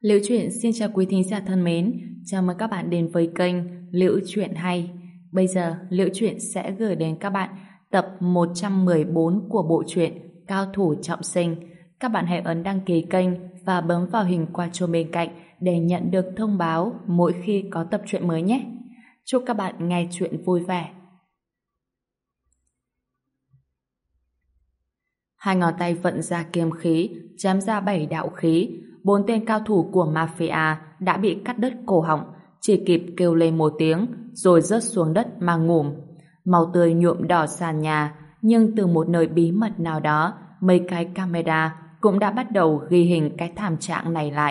Liễu Chuyện xin chào quý thính giả thân mến, chào mừng các bạn đến với kênh Liễu Chuyện Hay. Bây giờ, Liễu Chuyện sẽ gửi đến các bạn tập 114 của bộ truyện Cao Thủ Trọng Sinh. Các bạn hãy ấn đăng ký kênh và bấm vào hình quả chuông bên cạnh để nhận được thông báo mỗi khi có tập truyện mới nhé. Chúc các bạn nghe truyện vui vẻ. Hai ngón tay vận ra kiếm khí, chém ra 7 đạo khí. 4 tên cao thủ của mafia đã bị cắt đứt cổ họng, chỉ kịp kêu lên một tiếng rồi rớt xuống đất mà ngủm. Máu tươi nhuộm đỏ sàn nhà, nhưng từ một nơi bí mật nào đó, mấy cái camera cũng đã bắt đầu ghi hình cái thảm trạng này lại.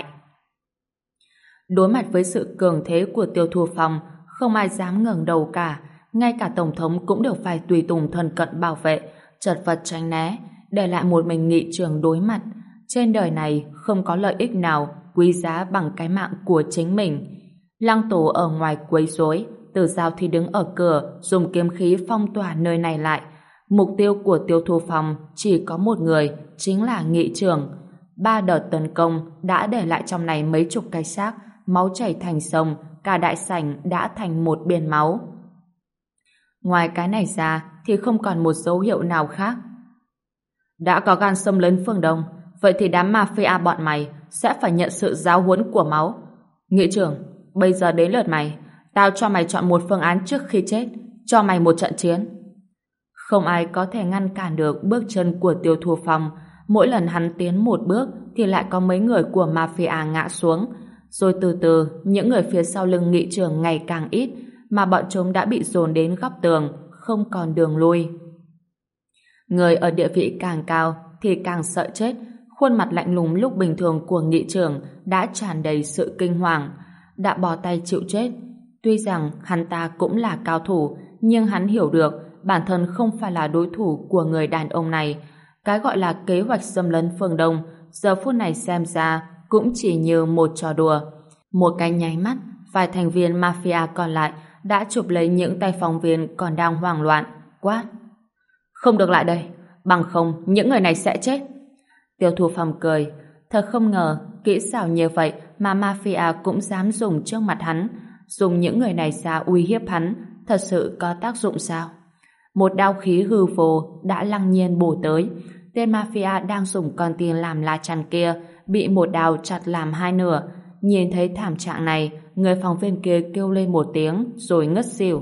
Đối mặt với sự cường thế của Tiêu Thu Phong, không ai dám ngẩng đầu cả, ngay cả tổng thống cũng đều phải tùy tùng thân cận bảo vệ, chật vật tránh né, để lại một mình nghị trường đối mặt. Trên đời này không có lợi ích nào quý giá bằng cái mạng của chính mình. Lăng Tổ ở ngoài quấy rối, Tử Giao thì đứng ở cửa dùng kiếm khí phong tỏa nơi này lại. Mục tiêu của Tiêu Thu Phong chỉ có một người, chính là nghị trường. 3 đợt tấn công đã để lại trong này mấy chục cái xác, máu chảy thành sông, cả đại sảnh đã thành một biển máu. Ngoài cái này ra thì không còn một dấu hiệu nào khác. Đã có gan xâm lấn phương Đông, vậy thì đám mafia bọn mày sẽ phải nhận sự giáo huấn của máu. Nghị trưởng, bây giờ đến lượt mày. Tao cho mày chọn một phương án trước khi chết, cho mày một trận chiến. Không ai có thể ngăn cản được bước chân của Tiêu Thu Phong. Mỗi lần hắn tiến một bước thì lại có mấy người của mafia ngã xuống. Rồi từ từ, những người phía sau lưng nghị trưởng ngày càng ít, mà bọn chúng đã bị dồn đến góc tường, không còn đường lui. Người ở địa vị càng cao thì càng sợ chết. Khuôn mặt lạnh lùng lúc bình thường của nghị trưởng đã tràn đầy sự kinh hoàng, đã bỏ tay chịu chết. Tuy rằng hắn ta cũng là cao thủ, nhưng hắn hiểu được bản thân không phải là đối thủ của người đàn ông này. Cái gọi là kế hoạch xâm lấn phương Đông giờ phút này xem ra cũng chỉ như một trò đùa. Một cái nháy mắt, vài thành viên mafia còn lại đã chụp lấy những tay phóng viên còn đang hoảng loạn, quát: không được lại đây, bằng không những người này sẽ chết. Tiêu Thu Phong cười, thật không ngờ kỹ xảo như vậy mà mafia cũng dám dùng trước mặt hắn. Dùng những người này ra uy hiếp hắn, thật sự có tác dụng sao? Một đao khí hư vô đã lăng nhiên bổ tới. Tên mafia đang dùng con tin làm lá chắn kia bị một đao chặt làm hai nửa. Nhìn thấy thảm trạng này, người phóng viên kia kêu lên một tiếng rồi ngất xỉu.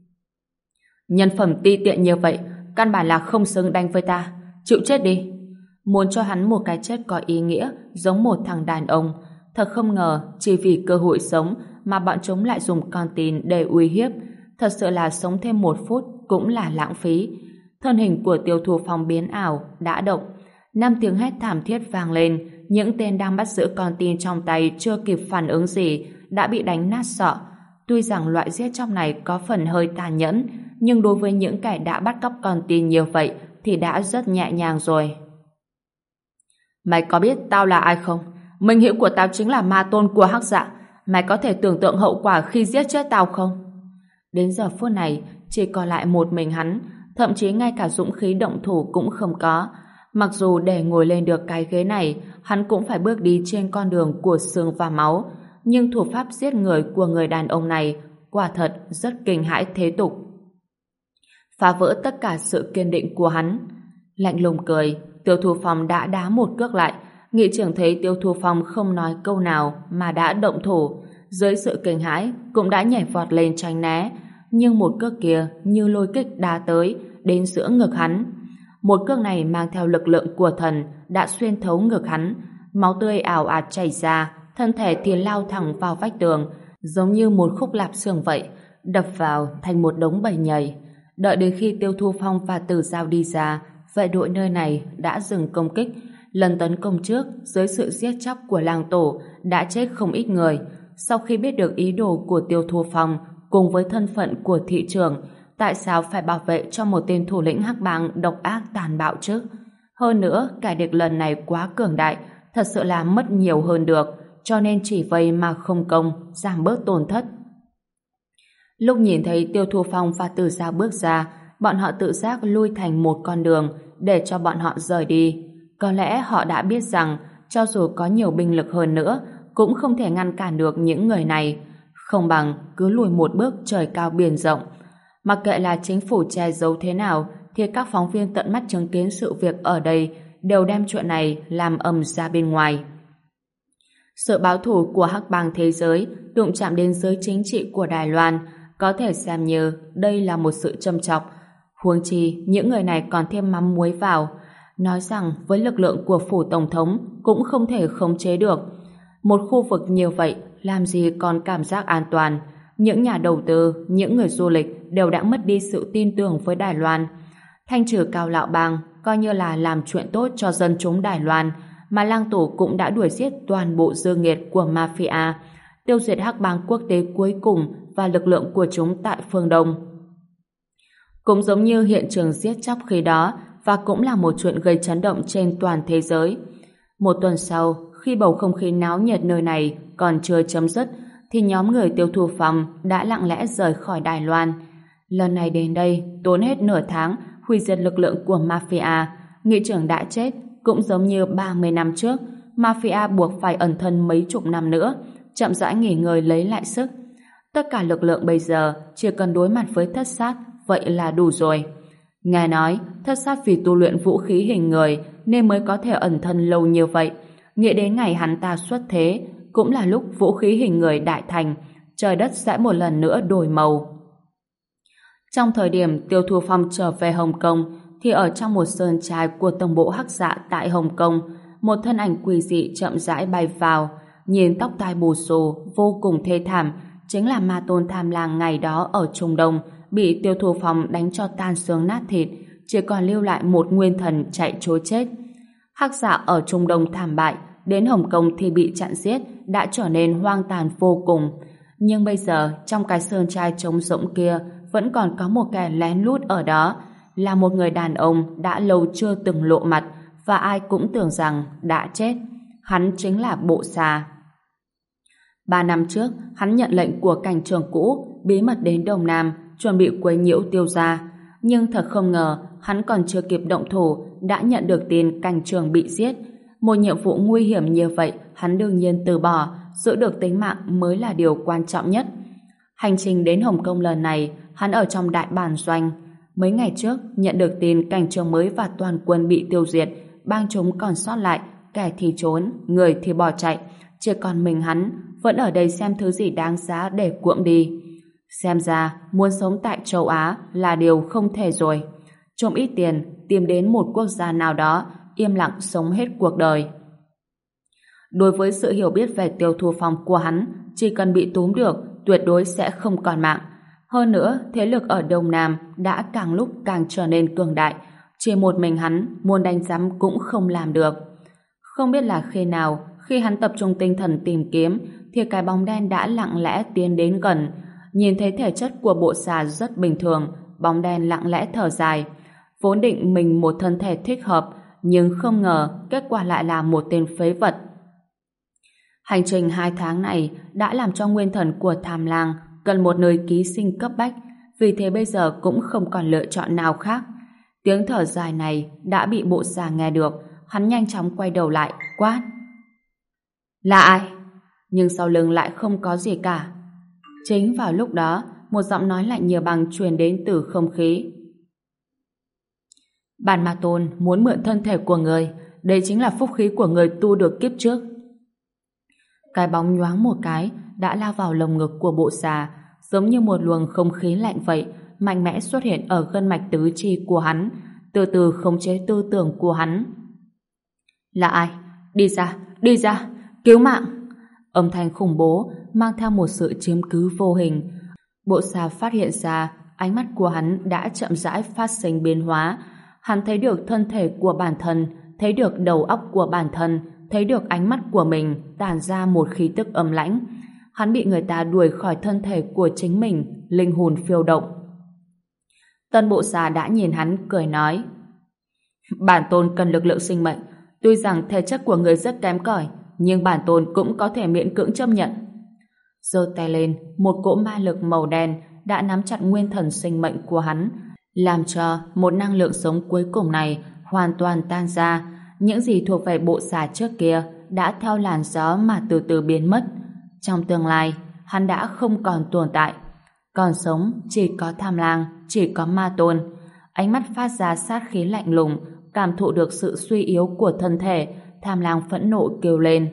Nhân phẩm ti tiện như vậy, căn bản là không xứng đánh với ta. Chịu chết đi. Muốn cho hắn một cái chết có ý nghĩa, giống một thằng đàn ông. Thật không ngờ chỉ vì cơ hội sống mà bọn chúng lại dùng con tin để uy hiếp. Thật sự là sống thêm một phút cũng là lãng phí. Thân hình của Tiêu Thu Phong biến ảo đã động. 5 tiếng hét thảm thiết vang lên. Những tên đang bắt giữ con tin trong tay chưa kịp phản ứng gì đã bị đánh nát sọ. Tuy rằng loại giết chóc này có phần hơi tàn nhẫn, nhưng đối với những kẻ đã bắt cóc con tin như vậy thì đã rất nhẹ nhàng rồi. Mày có biết tao là ai không? Minh hữu của tao chính là ma tôn của Hắc Dạ. Mày có thể tưởng tượng hậu quả khi giết chết tao không? Đến giờ phút này chỉ còn lại một mình hắn, thậm chí ngay cả dũng khí động thủ cũng không có. Mặc dù để ngồi lên được cái ghế này, hắn cũng phải bước đi trên con đường của xương và máu, nhưng thủ pháp giết người của người đàn ông này quả thật rất kinh hãi thế tục, phá vỡ tất cả sự kiên định của hắn. Lạnh lùng cười, Tiêu Thu Phong đã đá một cước lại. Nghị trưởng thấy Tiêu Thu Phong không nói câu nào mà đã động thủ, dưới sự kinh hãi cũng đã nhảy vọt lên tránh né, nhưng một cước kia như lôi kích đá tới đến giữa ngực hắn. Một cước này mang theo lực lượng của thần đã xuyên thấu ngực hắn, máu tươi ào ạt chảy ra, thân thể thì lao thẳng vào vách tường, giống như một khúc lạp xương vậy, đập vào thành một đống bầy nhầy. Đợi đến khi Tiêu Thu Phong và Tử Giao đi ra, vệ đội nơi này đã dừng công kích. Lần tấn công trước, dưới sự giết chóc của làng tổ, đã chết không ít người. Sau khi biết được ý đồ của Tiêu Thu Phong cùng với thân phận của thị trưởng, tại sao phải bảo vệ cho một tên thủ lĩnh hắc bang độc ác tàn bạo chứ? Hơn nữa, kẻ địch lần này quá cường đại, thật sự là mất nhiều hơn được, cho nên chỉ vây mà không công, giảm bớt tổn thất. Lúc nhìn thấy Tiêu Thu Phong và Tử Giao bước ra, bọn họ tự giác lui thành một con đường để cho bọn họ rời đi. Có lẽ họ đã biết rằng cho dù có nhiều binh lực hơn nữa cũng không thể ngăn cản được những người này. Không bằng cứ lùi một bước trời cao biển rộng. Mặc kệ là chính phủ che giấu thế nào, thì các phóng viên tận mắt chứng kiến sự việc ở đây đều đem chuyện này làm ầm ra bên ngoài. Sự báo thù của hắc bang thế giới đụng chạm đến giới chính trị của Đài Loan, có thể xem như đây là một sự châm chọc. Huống chi những người này còn thêm mắm muối vào, nói rằng với lực lượng của phủ tổng thống cũng không thể khống chế được. Một khu vực như vậy làm gì còn cảm giác an toàn. Những nhà đầu tư, những người du lịch đều đã mất đi sự tin tưởng với Đài Loan. Thanh trừ Cao Lạo Bang coi như là làm chuyện tốt cho dân chúng Đài Loan, mà Lang Tổ cũng đã đuổi giết toàn bộ dư nghiệt của mafia, tiêu diệt hắc bang quốc tế cuối cùng và lực lượng của chúng tại phương Đông. Cũng giống như hiện trường giết chóc khi đó, và cũng là một chuyện gây chấn động trên toàn thế giới. Một tuần sau, khi bầu không khí náo nhiệt nơi này còn chưa chấm dứt, thì nhóm người Tiêu Thu Phong đã lặng lẽ rời khỏi Đài Loan. Lần này đến đây, tốn hết nửa tháng hủy diệt lực lượng của mafia. Nghị trưởng đã chết, cũng giống như 30 năm trước, mafia buộc phải ẩn thân mấy chục năm nữa, chậm rãi nghỉ ngơi lấy lại sức. Tất cả lực lượng bây giờ chỉ cần đối mặt với Thất Sát, vậy là đủ rồi. Nghe nói, Thất Sát vì tu luyện vũ khí hình người nên mới có thể ẩn thân lâu như vậy. Nghĩ đến ngày hắn ta xuất thế, cũng là lúc vũ khí hình người đại thành, trời đất sẽ một lần nữa đổi màu. Trong thời điểm Tiêu Thu Phong trở về Hồng Kông, thì ở trong một sơn trại của tổng bộ Hắc Dạ tại Hồng Kông, một thân ảnh quỷ dị chậm rãi bay vào, nhìn tóc tai bù xù, vô cùng thê thảm, chính là ma tôn Tham Lang ngày đó ở Trung Đông, bị Tiêu Thu Phong đánh cho tan xương nát thịt, chỉ còn lưu lại một nguyên thần chạy trối chết. Hắc Dạ ở Trung Đông thảm bại, đến Hồng Kông thì bị chặn giết, đã trở nên hoang tàn vô cùng. Nhưng bây giờ, trong cái sơn trai trống rỗng kia, vẫn còn có một kẻ lén lút ở đó, là một người đàn ông đã lâu chưa từng lộ mặt, và ai cũng tưởng rằng đã chết. Hắn chính là Bộ Xà. 3 năm trước, hắn nhận lệnh của cảnh trường cũ, bí mật đến Đông Nam, chuẩn bị quấy nhiễu Tiêu gia. Nhưng thật không ngờ, hắn còn chưa kịp động thủ, đã nhận được tin cảnh trường bị giết. Một nhiệm vụ nguy hiểm như vậy, hắn đương nhiên từ bỏ, giữ được tính mạng mới là điều quan trọng nhất. Hành trình đến Hồng Kông lần này, hắn ở trong đại bản doanh. Mấy ngày trước, nhận được tin cảnh trường mới và toàn quân bị tiêu diệt, bang chúng còn sót lại, kẻ thì trốn, người thì bỏ chạy, chỉ còn mình hắn vẫn ở đây xem thứ gì đáng giá để cuộm đi. Xem ra, muốn sống tại châu Á là điều không thể rồi. Trộm ít tiền, tìm đến một quốc gia nào đó, im lặng sống hết cuộc đời. Đối với sự hiểu biết về Tiêu Thu Phong của hắn, chỉ cần bị túm được, tuyệt đối sẽ không còn mạng. Hơn nữa, thế lực ở Đông Nam đã càng lúc càng trở nên cường đại, chỉ một mình hắn muốn đánh giám cũng không làm được. Không biết là khi nào, khi hắn tập trung tinh thần tìm kiếm, thì cái bóng đen đã lặng lẽ tiến đến gần. Nhìn thấy thể chất của Bộ Xà rất bình thường, bóng đen lặng lẽ thở dài. Vốn định mình một thân thể thích hợp, nhưng không ngờ kết quả lại là một tên phế vật. Hành trình 2 tháng này đã làm cho nguyên thần của Tham Lang cần một nơi ký sinh cấp bách, vì thế bây giờ cũng không còn lựa chọn nào khác. Tiếng thở dài này đã bị Bộ Xà nghe được, hắn nhanh chóng quay đầu lại, quát: "Là ai?" Nhưng sau lưng lại không có gì cả. Chính vào lúc đó, một giọng nói lạnh như băng truyền đến từ không khí. "Bản Ma Tôn muốn mượn thân thể của người, đây chính là phúc khí của người tu được kiếp trước." Cái bóng nhoáng một cái đã lao vào lồng ngực của Bộ Xà, giống như một luồng không khí lạnh vậy, mạnh mẽ xuất hiện ở gân mạch tứ chi của hắn, từ từ khống chế tư tưởng của hắn. "Là ai? Đi ra, cứu mạng!" Âm thanh khủng bố mang theo một sự chiếm cứ vô hình. Bộ Xà phát hiện ra ánh mắt của hắn đã chậm rãi phát sinh biến hóa. Hắn thấy được thân thể của bản thân, thấy được đầu óc của bản thân, thấy được ánh mắt của mình tản ra một khí tức âm lãnh. Hắn bị người ta đuổi khỏi thân thể của chính mình, linh hồn phiêu động. Tân Bộ Xà đã nhìn hắn cười nói: "Bản tôn cần lực lượng sinh mệnh, tuy rằng thể chất của người rất kém cỏi, nhưng bản tôn cũng có thể miễn cưỡng chấp nhận." Giơ tay lên, một cỗ ma lực màu đen đã nắm chặt nguyên thần sinh mệnh của hắn, làm cho một năng lượng sống cuối cùng này hoàn toàn tan ra. Những gì thuộc về Bộ Xà trước kia đã theo làn gió mà từ từ biến mất. Trong tương lai, hắn đã không còn tồn tại. Còn sống chỉ có Tham Lang, chỉ có Ma Tôn. Ánh mắt phát ra sát khí lạnh lùng, cảm thụ được sự suy yếu của thân thể. Tham Lang phẫn nộ kêu lên: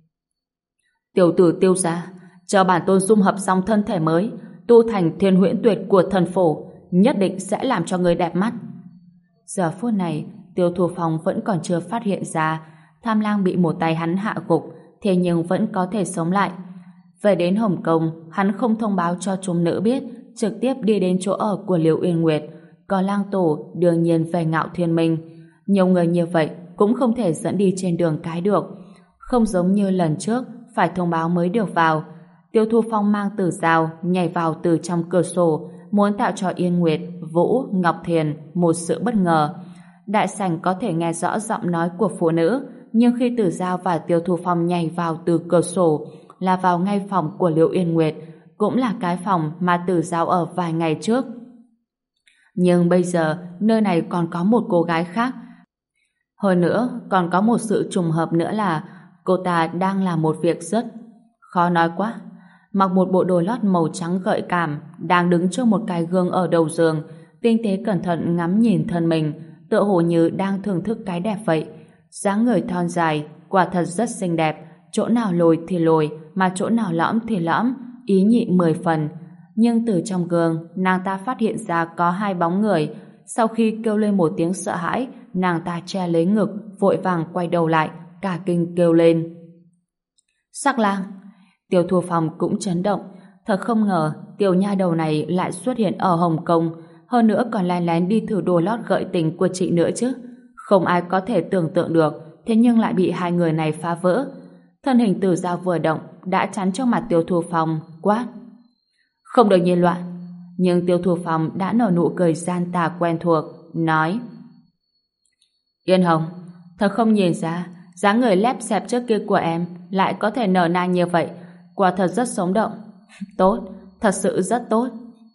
Tiểu tử Tiêu gia, cho bản tôn dung hợp xong thân thể mới, tu thành Thiên Huyễn Tuyệt của thần phổ, nhất định sẽ làm cho người đẹp mắt. Giờ phút này, Tiêu Thu Phong vẫn còn chưa phát hiện ra Tham Lang bị một tay hắn hạ gục, thế nhưng vẫn có thể sống lại. Về đến Hồng Kông, hắn không thông báo cho chúng nữ biết, trực tiếp đi đến chỗ ở của Liễu Uyên Nguyệt. Còn Lang Tổ đương nhiên về Ngạo Thiên Minh. Nhiều người như vậy cũng không thể dẫn đi trên đường cái được. Không giống như lần trước, phải thông báo mới được vào. Tiêu Thu Phong mang Tử Dao nhảy vào từ trong cửa sổ, muốn tạo cho Yên Nguyệt, Vũ, Ngọc Thiền một sự bất ngờ. Đại sảnh có thể nghe rõ giọng nói của phụ nữ, nhưng khi Tử Dao và Tiêu Thu Phong nhảy vào từ cửa sổ là vào ngay phòng của Liễu Yên Nguyệt, cũng là cái phòng mà Tử Dao ở vài ngày trước. Nhưng bây giờ nơi này còn có một cô gái khác. Hơn nữa còn có một sự trùng hợp nữa là cô ta đang làm một việc rất khó nói quá. Mặc một bộ đồ lót màu trắng gợi cảm, đang đứng trước một cái gương ở đầu giường, tinh tế cẩn thận ngắm nhìn thân mình, tựa hồ như đang thưởng thức cái đẹp vậy. Dáng người thon dài, quả thật rất xinh đẹp, chỗ nào lồi thì lồi, mà chỗ nào lõm thì lõm, ý nhị 10 phần. Nhưng từ trong gương, nàng ta phát hiện ra có hai bóng người. Sau khi kêu lên một tiếng sợ hãi, nàng ta che lấy ngực, vội vàng quay đầu lại, cả kinh kêu lên: Sắc Lang! Tiêu Thu Phong cũng chấn động. Thật không ngờ tiểu nha đầu này lại xuất hiện ở Hồng Kông, hơn nữa còn lén lén đi thử đồ lót gợi tình của chị nữa chứ. Không ai có thể tưởng tượng được, thế nhưng lại bị hai người này phá vỡ. Thân hình Tử Dao vừa động đã chắn trước mặt Tiêu Thu Phong, quát: Không được nhiệt loạn. Nhưng Tiêu Thu Phong đã nở nụ cười gian tà quen thuộc, nói: Yên Hồng, thật không nhìn ra dáng người lép xẹp trước kia của em lại có thể nở nang như vậy, quả thật rất sống động. Tốt, thật sự rất tốt.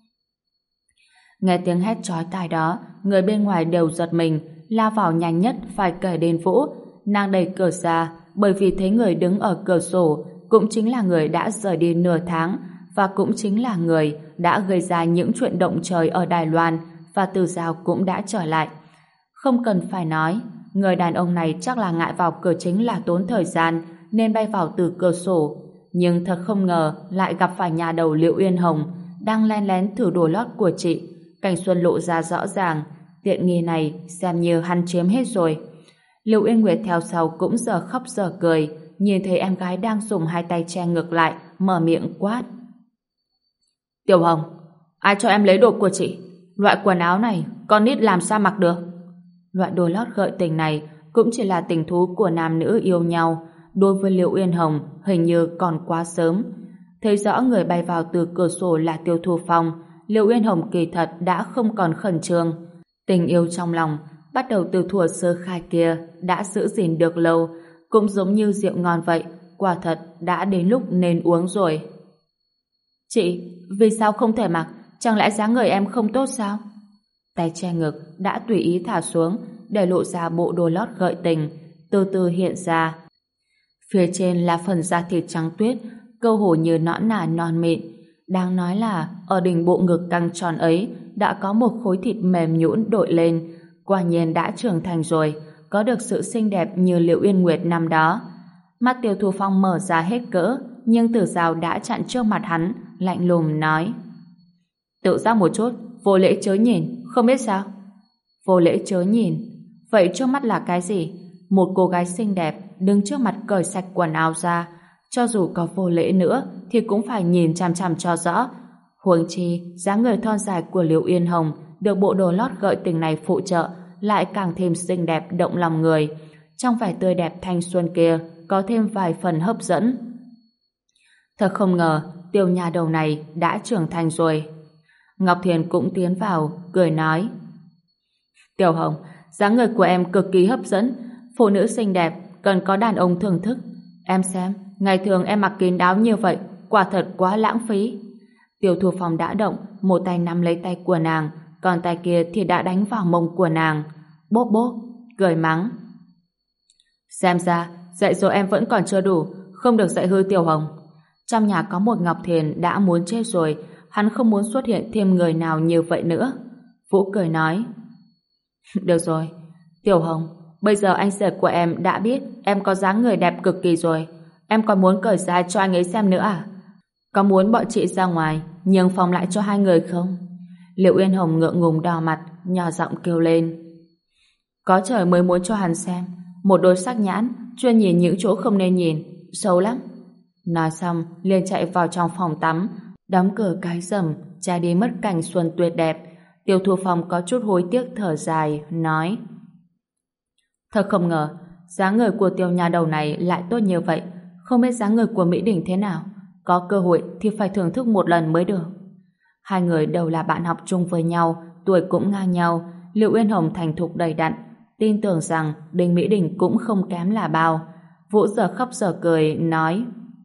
Nghe tiếng hét chói tai đó, người bên ngoài đều giật mình, lao vào nhanh nhất phải kể đến Vũ. Nàng đẩy cửa ra, bởi vì thấy người đứng ở cửa sổ cũng chính là người đã rời đi nửa tháng, và cũng chính là người đã gây ra những chuyện động trời ở Đài Loan, và Tử Dao cũng đã trở lại. Không cần phải nói, người đàn ông này chắc là ngại vào cửa chính là tốn thời gian, nên bay vào từ cửa sổ. Nhưng thật không ngờ lại gặp phải nhà đầu Liễu Uyên Hồng đang len lén thử đồ lót của chị. Cảnh Xuân lộ ra rõ ràng, tiện nghi này xem như hắn chiếm hết rồi. Liễu Uyên Nguyệt theo sau cũng giờ khóc giờ cười, nhìn thấy em gái đang dùng hai tay che ngực lại, mở miệng quát: Tiểu Hồng, ai cho em lấy đồ của chị? Loại quần áo này con nít làm sao mặc được? Loại đồ lót gợi tình này cũng chỉ là tình thú của nam nữ yêu nhau. Đối với Liễu Uyên Hồng hình như còn quá sớm. Thấy rõ người bay vào từ cửa sổ là Tiêu Thu Phong, Liễu Uyên Hồng kỳ thật đã không còn khẩn trương. Tình yêu trong lòng bắt đầu từ thuở sơ khai kia đã giữ gìn được lâu, cũng giống như rượu ngon vậy, quả thật đã đến lúc nên uống rồi. Chị, vì sao không thể mặc? Chẳng lẽ dáng người em không tốt sao? Tay che ngực đã tùy ý thả xuống, để lộ ra bộ đồ lót gợi tình, từ từ hiện ra. Phía trên là phần da thịt trắng tuyết, cơ hồ như nõn nà non mịn. Đang nói là ở đỉnh bộ ngực căng tròn ấy đã có một khối thịt mềm nhũn đội lên, quả nhiên đã trưởng thành rồi, có được sự xinh đẹp như Liễu Uyên Nguyệt năm đó. Mắt Tiêu Thu Phong mở ra hết cỡ, nhưng Tử Dao đã chặn trước mặt hắn, lạnh lùng nói: Tự giác một chút, vô lễ chớ nhìn, không biết sao? Vô lễ chớ nhìn? Vậy trước mắt là cái gì? Một cô gái xinh đẹp đứng trước mặt cởi sạch quần áo ra, cho dù có vô lễ nữa thì cũng phải nhìn chằm chằm cho rõ. Huống chi dáng người thon dài của Liễu Uyên Hồng được bộ đồ lót gợi tình này phụ trợ lại càng thêm xinh đẹp động lòng người. Trong vẻ tươi đẹp thanh xuân kia có thêm vài phần hấp dẫn. Thật không ngờ tiểu nhà đầu này đã trưởng thành rồi. Ngọc Thiền cũng tiến vào, cười nói: Tiểu Hồng, dáng người của em cực kỳ hấp dẫn. Phụ nữ xinh đẹp cần có đàn ông thưởng thức. Em xem, ngày thường em mặc kín đáo như vậy, quả thật quá lãng phí. Tiêu Thu Phong đã động, một tay nắm lấy tay của nàng, còn tay kia thì đã đánh vào mông của nàng. Bốp bốp, cười mắng: Xem ra dạy dỗ em vẫn còn chưa đủ, không được dạy hư Tiểu Hồng. Trong nhà có một Ngọc Thiền đã muốn chết rồi, hắn không muốn xuất hiện thêm người nào như vậy nữa. Vũ cười nói, được rồi, Tiểu Hồng, bây giờ anh rể của em đã biết em có dáng người đẹp cực kỳ rồi. Em còn muốn cởi ra cho anh ấy xem nữa à? Có muốn bọn chị ra ngoài nhường phòng lại cho hai người không? Liệu Uyên Hồng ngượng ngùng đỏ mặt, nhỏ giọng kêu lên. Có trời mới muốn cho hắn xem. Một đôi sắc nhãn, chuyên nhìn những chỗ không nên nhìn, xấu lắm. Nói xong, liền chạy vào trong phòng tắm, đóng cửa cái rầm, che đi mất cảnh xuân tuyệt đẹp. Tiêu Thu Phong có chút hối tiếc thở dài, nói: Thật không ngờ, dáng người của Tiêu nhà đầu này lại tốt như vậy. Không biết dáng người của Mỹ Đình thế nào. Có cơ hội thì phải thưởng thức một lần mới được. Hai người đều là bạn học chung với nhau, tuổi cũng ngang nhau. Liệu Uyên Hồng thành thục đầy đặn, tin tưởng rằng Đinh Mỹ Đình cũng không kém là bao. Vũ giờ khóc giờ cười, nói: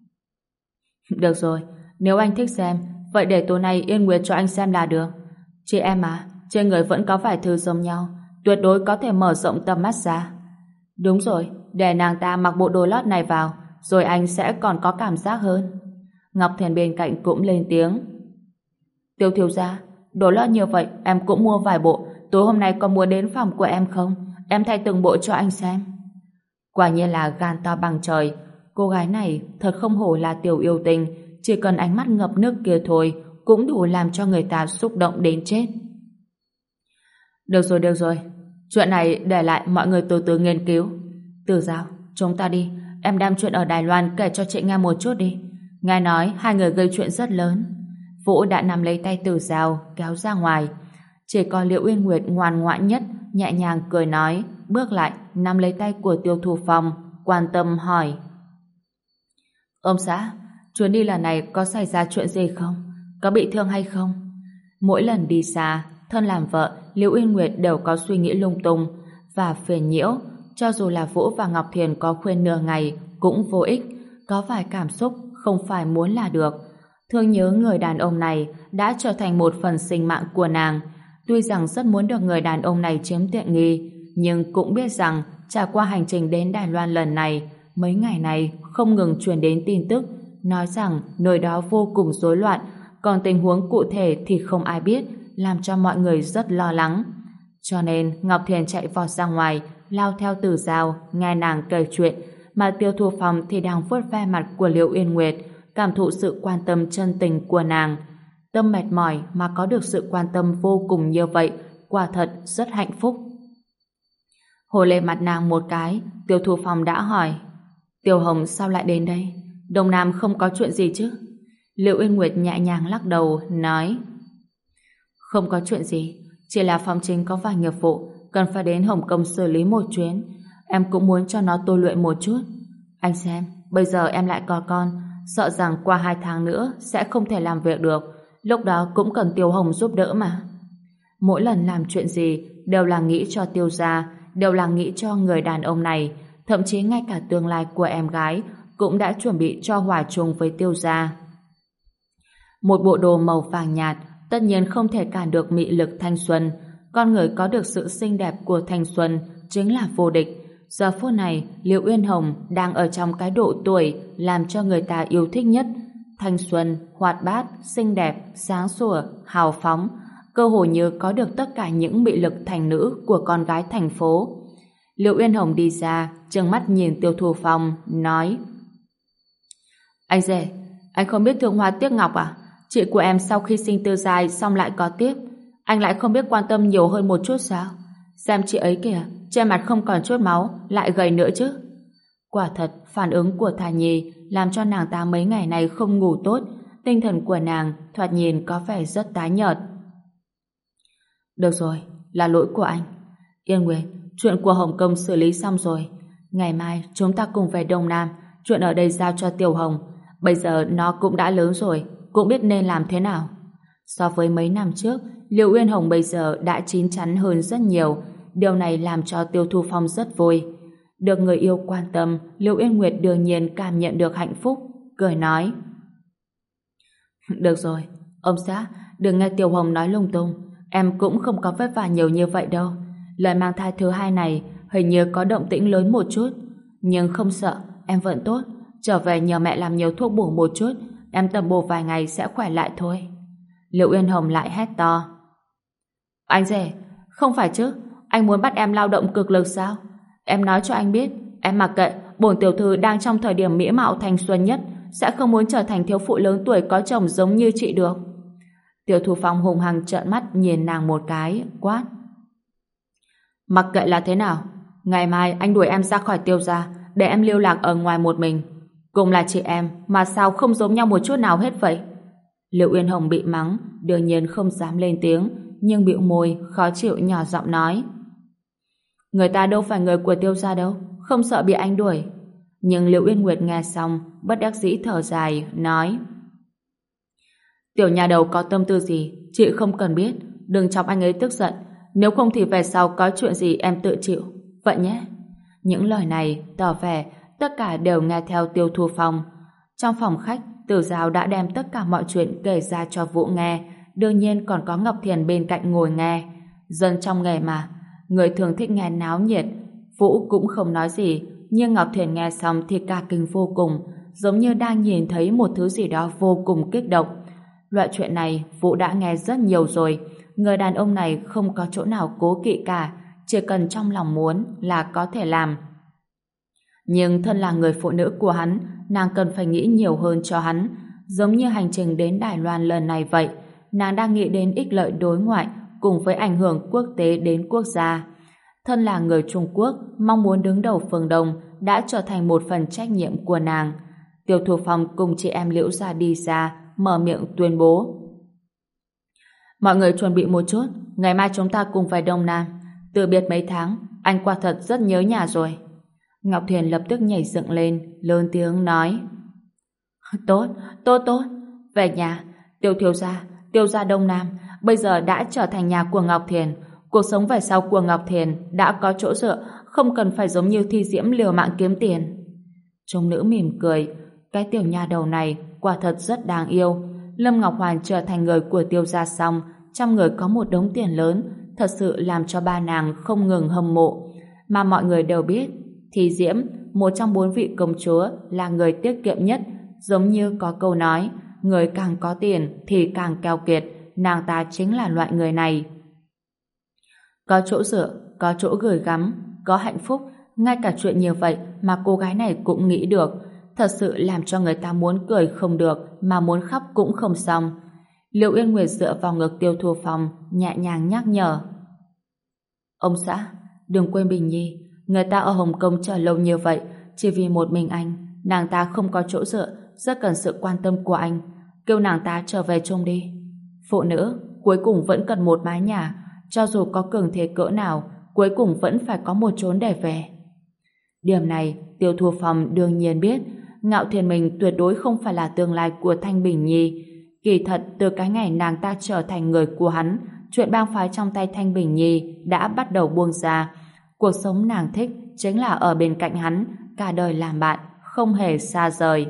Được rồi, nếu anh thích xem, vậy để tối nay Yên Nguyệt cho anh xem là được. Chị em à, trên người vẫn có vài thứ giống nhau, tuyệt đối có thể mở rộng tầm mắt ra. Đúng rồi, để nàng ta mặc bộ đồ lót này vào, rồi anh sẽ còn có cảm giác hơn. Ngọc Thiền bên cạnh cũng lên tiếng. Tiêu thiếu gia, đồ lót như vậy em cũng mua vài bộ, tối hôm nay có muốn đến phòng của em không? Em thay từng bộ cho anh xem. Quả nhiên là gan to bằng trời. Cô gái này thật không hổ là tiểu yêu tinh, chỉ cần ánh mắt ngập nước kia thôi cũng đủ làm cho người ta xúc động đến chết. Được rồi, chuyện này để lại mọi người từ từ nghiên cứu. Từ Giao, chúng ta đi, em đem chuyện ở Đài Loan kể cho chị nghe một chút đi. Nghe nói hai người gây chuyện rất lớn. Vũ đã nắm lấy tay Từ Giao kéo ra ngoài. Chỉ có Liễu Uyên Nguyệt ngoan ngoãn nhất, nhẹ nhàng cười nói, bước lại nắm lấy tay của Tiêu Thu Phong, quan tâm hỏi: Ông xã, chuyến đi lần này có xảy ra chuyện gì không? Có bị thương hay không? Mỗi lần đi xa, thân làm vợ, Liễu Uyên Nguyệt đều có suy nghĩ lung tung và phiền nhiễu. Cho dù là Vũ và Ngọc Thiền có khuyên nửa ngày cũng vô ích. Có vài cảm xúc không phải muốn là được. Thương nhớ người đàn ông này đã trở thành một phần sinh mạng của nàng. Tuy rằng rất muốn được người đàn ông này chiếm tiện nghi, nhưng cũng biết rằng trải qua hành trình đến Đài Loan lần này, mấy ngày này không ngừng truyền đến tin tức nói rằng nơi đó vô cùng rối loạn, còn tình huống cụ thể thì không ai biết, làm cho mọi người rất lo lắng. Cho nên Ngọc Thiền chạy vọt ra ngoài, lao theo Từ Giao, nghe nàng kể chuyện, mà Tiêu Thu Phong thì đang vuốt ve mặt của Liễu Uyên Nguyệt, cảm thụ sự quan tâm chân tình của nàng. Tâm mệt mỏi mà có được sự quan tâm vô cùng như vậy, quả thật rất hạnh phúc. Hồi lên mặt nàng một cái, Tiêu Thu Phong đã hỏi: Tiểu Hồng sao lại đến đây? Đông Nam không có chuyện gì chứ? Liễu Uyên Nguyệt nhẹ nhàng lắc đầu, nói: Không có chuyện gì, chỉ là Phong Chính có vài nghiệp vụ cần phải đến Hồng Kông xử lý một chuyến. Em cũng muốn cho nó tôi luyện một chút. Anh xem, bây giờ em lại có con, sợ rằng qua 2 tháng nữa sẽ không thể làm việc được. Lúc đó cũng cần Tiêu Hồng giúp đỡ mà. Mỗi lần làm chuyện gì đều là nghĩ cho Tiêu gia, đều là nghĩ cho người đàn ông này, thậm chí ngay cả tương lai của em gái cũng đã chuẩn bị cho hòa chung với Tiêu gia. Một bộ đồ màu vàng nhạt tất nhiên không thể cản được mị lực thanh xuân. Con người có được sự xinh đẹp của thanh xuân chính là vô địch. Giờ phút này Liễu Uyên Hồng đang ở trong cái độ tuổi làm cho người ta yêu thích nhất. Thanh xuân, hoạt bát, xinh đẹp, sáng sủa, hào phóng, cơ hồ như có được tất cả những mị lực thành nữ của con gái thành phố. Liễu Uyên Hồng đi ra, trừng mắt nhìn Tiêu Thu Phong, nói: Anh rể, anh không biết thương hoa tiếc ngọc à? Chị của em sau khi sinh Tư Giai xong lại có tiếp, anh lại không biết quan tâm nhiều hơn một chút sao? Xem chị ấy kìa, trên mặt không còn chút máu, lại gầy nữa chứ. Quả thật, phản ứng của thai nhi làm cho nàng ta mấy ngày này không ngủ tốt, tinh thần của nàng thoạt nhìn có vẻ rất tái nhợt. Được rồi, là lỗi của anh. Yên Nguyệt, chuyện của Hồng Kông xử lý xong rồi. Ngày mai chúng ta cùng về Đông Nam, chuyện ở đây giao cho Tiểu Hồng. Bây giờ nó cũng đã lớn rồi, cũng biết nên làm thế nào. So với mấy năm trước, Liễu Uyên Hồng bây giờ đã chín chắn hơn rất nhiều. Điều này làm cho Tiêu Thu Phong rất vui. Được người yêu quan tâm, Liễu Uyên Nguyệt đương nhiên cảm nhận được hạnh phúc, cười nói: Được rồi, ông xã, đừng nghe Tiểu Hồng nói lung tung. Em cũng không có vất vả nhiều như vậy đâu. Lần mang thai thứ 2 này hình như có động tĩnh lớn một chút. Nhưng không sợ, em vẫn tốt. Trở về nhờ mẹ làm nhiều thuốc bổ một chút, em tầm bổ vài ngày sẽ khỏe lại thôi. Liệu Uyên Hồng lại hét to. Anh rể, không phải chứ, anh muốn bắt em lao động cực lực sao? Em nói cho anh biết, em mặc kệ, bổn tiểu thư đang trong thời điểm mỹ mạo thanh xuân nhất, sẽ không muốn trở thành thiếu phụ lớn tuổi có chồng giống như chị được. Tiêu Thu Phong hùng hăng trợn mắt nhìn nàng một cái, quát. Mặc kệ là thế nào, ngày mai anh đuổi em ra khỏi Tiêu gia, để em lưu lạc ở ngoài một mình. Cùng là chị em, mà sao không giống nhau một chút nào hết vậy? Liệu Uyên Hồng bị mắng, đương nhiên không dám lên tiếng, nhưng bĩu môi, khó chịu nhỏ giọng nói. Người ta đâu phải người của Tiêu gia đâu, không sợ bị anh đuổi. Nhưng Liệu Uyên Nguyệt nghe xong, bất đắc dĩ thở dài, nói. Tiểu nhà đầu có tâm tư gì, chị không cần biết, đừng chọc anh ấy tức giận, nếu không thì về sau có chuyện gì em tự chịu, vậy nhé. Những lời này tỏ vẻ tất cả đều nghe theo Tiêu Thu Phong. Trong phòng khách, Tử Giao đã đem tất cả mọi chuyện kể ra cho Vũ nghe, đương nhiên còn có Ngọc Thiền bên cạnh ngồi nghe. Dân trong nghề mà, người thường thích nghe náo nhiệt. Vũ cũng không nói gì, nhưng Ngọc Thiền nghe xong thì cả kinh vô cùng, giống như đang nhìn thấy một thứ gì đó vô cùng kích động. Loại chuyện này Vũ đã nghe rất nhiều rồi, người đàn ông này không có chỗ nào cố kỵ cả, chỉ cần trong lòng muốn là có thể làm. Nhưng thân là người phụ nữ của hắn, nàng cần phải nghĩ nhiều hơn cho hắn. Giống như hành trình đến Đài Loan lần này vậy, nàng đang nghĩ đến ích lợi đối ngoại cùng với ảnh hưởng quốc tế đến quốc gia. Thân là người Trung Quốc, mong muốn đứng đầu phương Đông đã trở thành một phần trách nhiệm của nàng. Tiêu Thu Phong cùng chị em Liễu gia đi ra, mở miệng tuyên bố. Mọi người chuẩn bị một chút, ngày mai chúng ta cùng về Đông Nam. Từ biệt mấy tháng, anh quả thật rất nhớ nhà rồi. Ngọc Thiền lập tức nhảy dựng lên, lớn tiếng nói. Tốt, tốt, tốt. Về nhà, Tiêu gia Đông Nam, bây giờ đã trở thành nhà của Ngọc Thiền. Cuộc sống về sau của Ngọc Thiền đã có chỗ dựa, không cần phải giống như Thi Diễm liều mạng kiếm tiền. Trung nữ mỉm cười, cái tiểu nha đầu này quả thật rất đáng yêu. Lâm Ngọc Hoàn trở thành người của Tiêu gia xong, trong người có một đống tiền lớn, thật sự làm cho ba nàng không ngừng hâm mộ. Mà mọi người đều biết, Thi Diễm, một trong 4 vị công chúa, là người tiết kiệm nhất, giống như có câu nói, người càng có tiền thì càng keo kiệt, nàng ta chính là loại người này. Có chỗ dựa, có chỗ gửi gắm, có hạnh phúc, ngay cả chuyện như vậy mà cô gái này cũng nghĩ được, thật sự làm cho người ta muốn cười không được, mà muốn khóc cũng không xong. Liệu Yên Nguyệt dựa vào ngực Tiêu Thu Phong, nhẹ nhàng nhắc nhở. Ông xã, đừng quên Bình Nhi, người ta ở Hồng Kông chờ lâu như vậy, chỉ vì một mình anh, nàng ta không có chỗ dựa, rất cần sự quan tâm của anh, kêu nàng ta trở về chung đi. Phụ nữ, cuối cùng vẫn cần một mái nhà, cho dù có cường thế cỡ nào, cuối cùng vẫn phải có một chốn để về. Điểm này, Tiêu Thu Phong đương nhiên biết, Ngạo Thiên mình tuyệt đối không phải là tương lai của Thanh Bình Nhi. Kỳ thật, từ cái ngày nàng ta trở thành người của hắn, chuyện bang phái trong tay Thanh Bình Nhi đã bắt đầu buông ra. Cuộc sống nàng thích chính là ở bên cạnh hắn, cả đời làm bạn, không hề xa rời.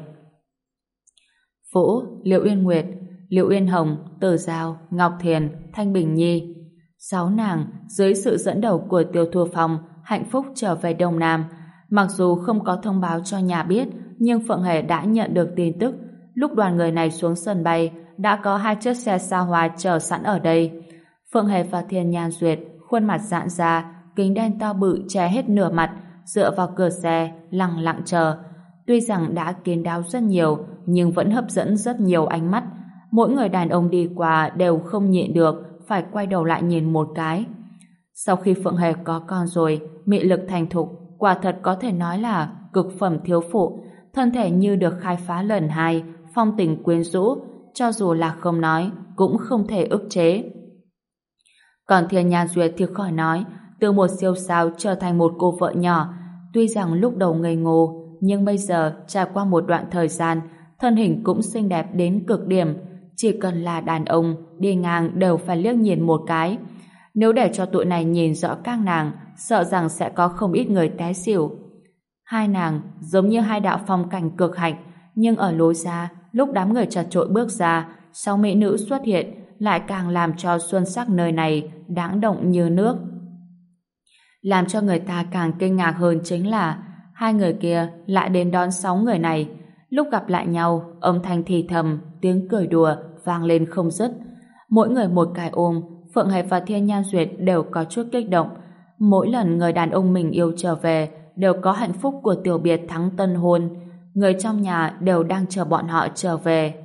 Vũ, Liệu Uyên Nguyệt, Liệu Uyên Hồng, Tử Giao, Ngọc Thiền, Thanh Bình Nhi. 6 nàng, dưới sự dẫn đầu của Tiêu Thu Phong, hạnh phúc trở về Đông Nam. Mặc dù không có thông báo cho nhà biết, nhưng Phượng Hề đã nhận được tin tức. Lúc đoàn người này xuống sân bay, đã có 2 chiếc xe xa hoa chờ sẵn ở đây. Phượng Hề và Thiên Nhan Duyệt, khuôn mặt giãn ra, kính đen to bự che hết nửa mặt, dựa vào cửa xe, lặng lặng chờ. Tuy rằng đã kín đáo rất nhiều, nhưng vẫn hấp dẫn rất nhiều ánh mắt. Mỗi người đàn ông đi qua đều không nhịn được, phải quay đầu lại nhìn một cái. Sau khi Phượng Hề có con rồi, mị lực thành thục, quả thật có thể nói là cực phẩm thiếu phụ, thân thể như được khai phá lần 2, phong tình quyến rũ, cho dù là không nói, cũng không thể ức chế. Còn Thiên Nhan Duyệt thì khỏi nói, từ một siêu sao trở thành một cô vợ nhỏ, tuy rằng lúc đầu ngây ngô, nhưng bây giờ trải qua một đoạn thời gian, thân hình cũng xinh đẹp đến cực điểm, chỉ cần là đàn ông đi ngang đều phải liếc nhìn một cái. Nếu để cho tụi này nhìn rõ các nàng, sợ rằng sẽ có không ít người té xỉu. Hai nàng giống như hai đạo phong cảnh cực hạnh, nhưng ở lối ra, lúc đám người chật chội bước ra, sau mỹ nữ xuất hiện, lại càng làm cho xuân sắc nơi này đáng động như nước. Làm cho người ta càng kinh ngạc hơn chính là hai người kia lại đến đón 6 người này. Lúc gặp lại nhau, âm thanh thì thầm, tiếng cười đùa vang lên không dứt. Mỗi người một cái ôm, Phượng Hề và Thiên Nhan Duyệt đều có chút kích động. Mỗi lần người đàn ông mình yêu trở về, đều có hạnh phúc của tiểu biệt thắng tân hôn. Người trong nhà đều đang chờ bọn họ trở về.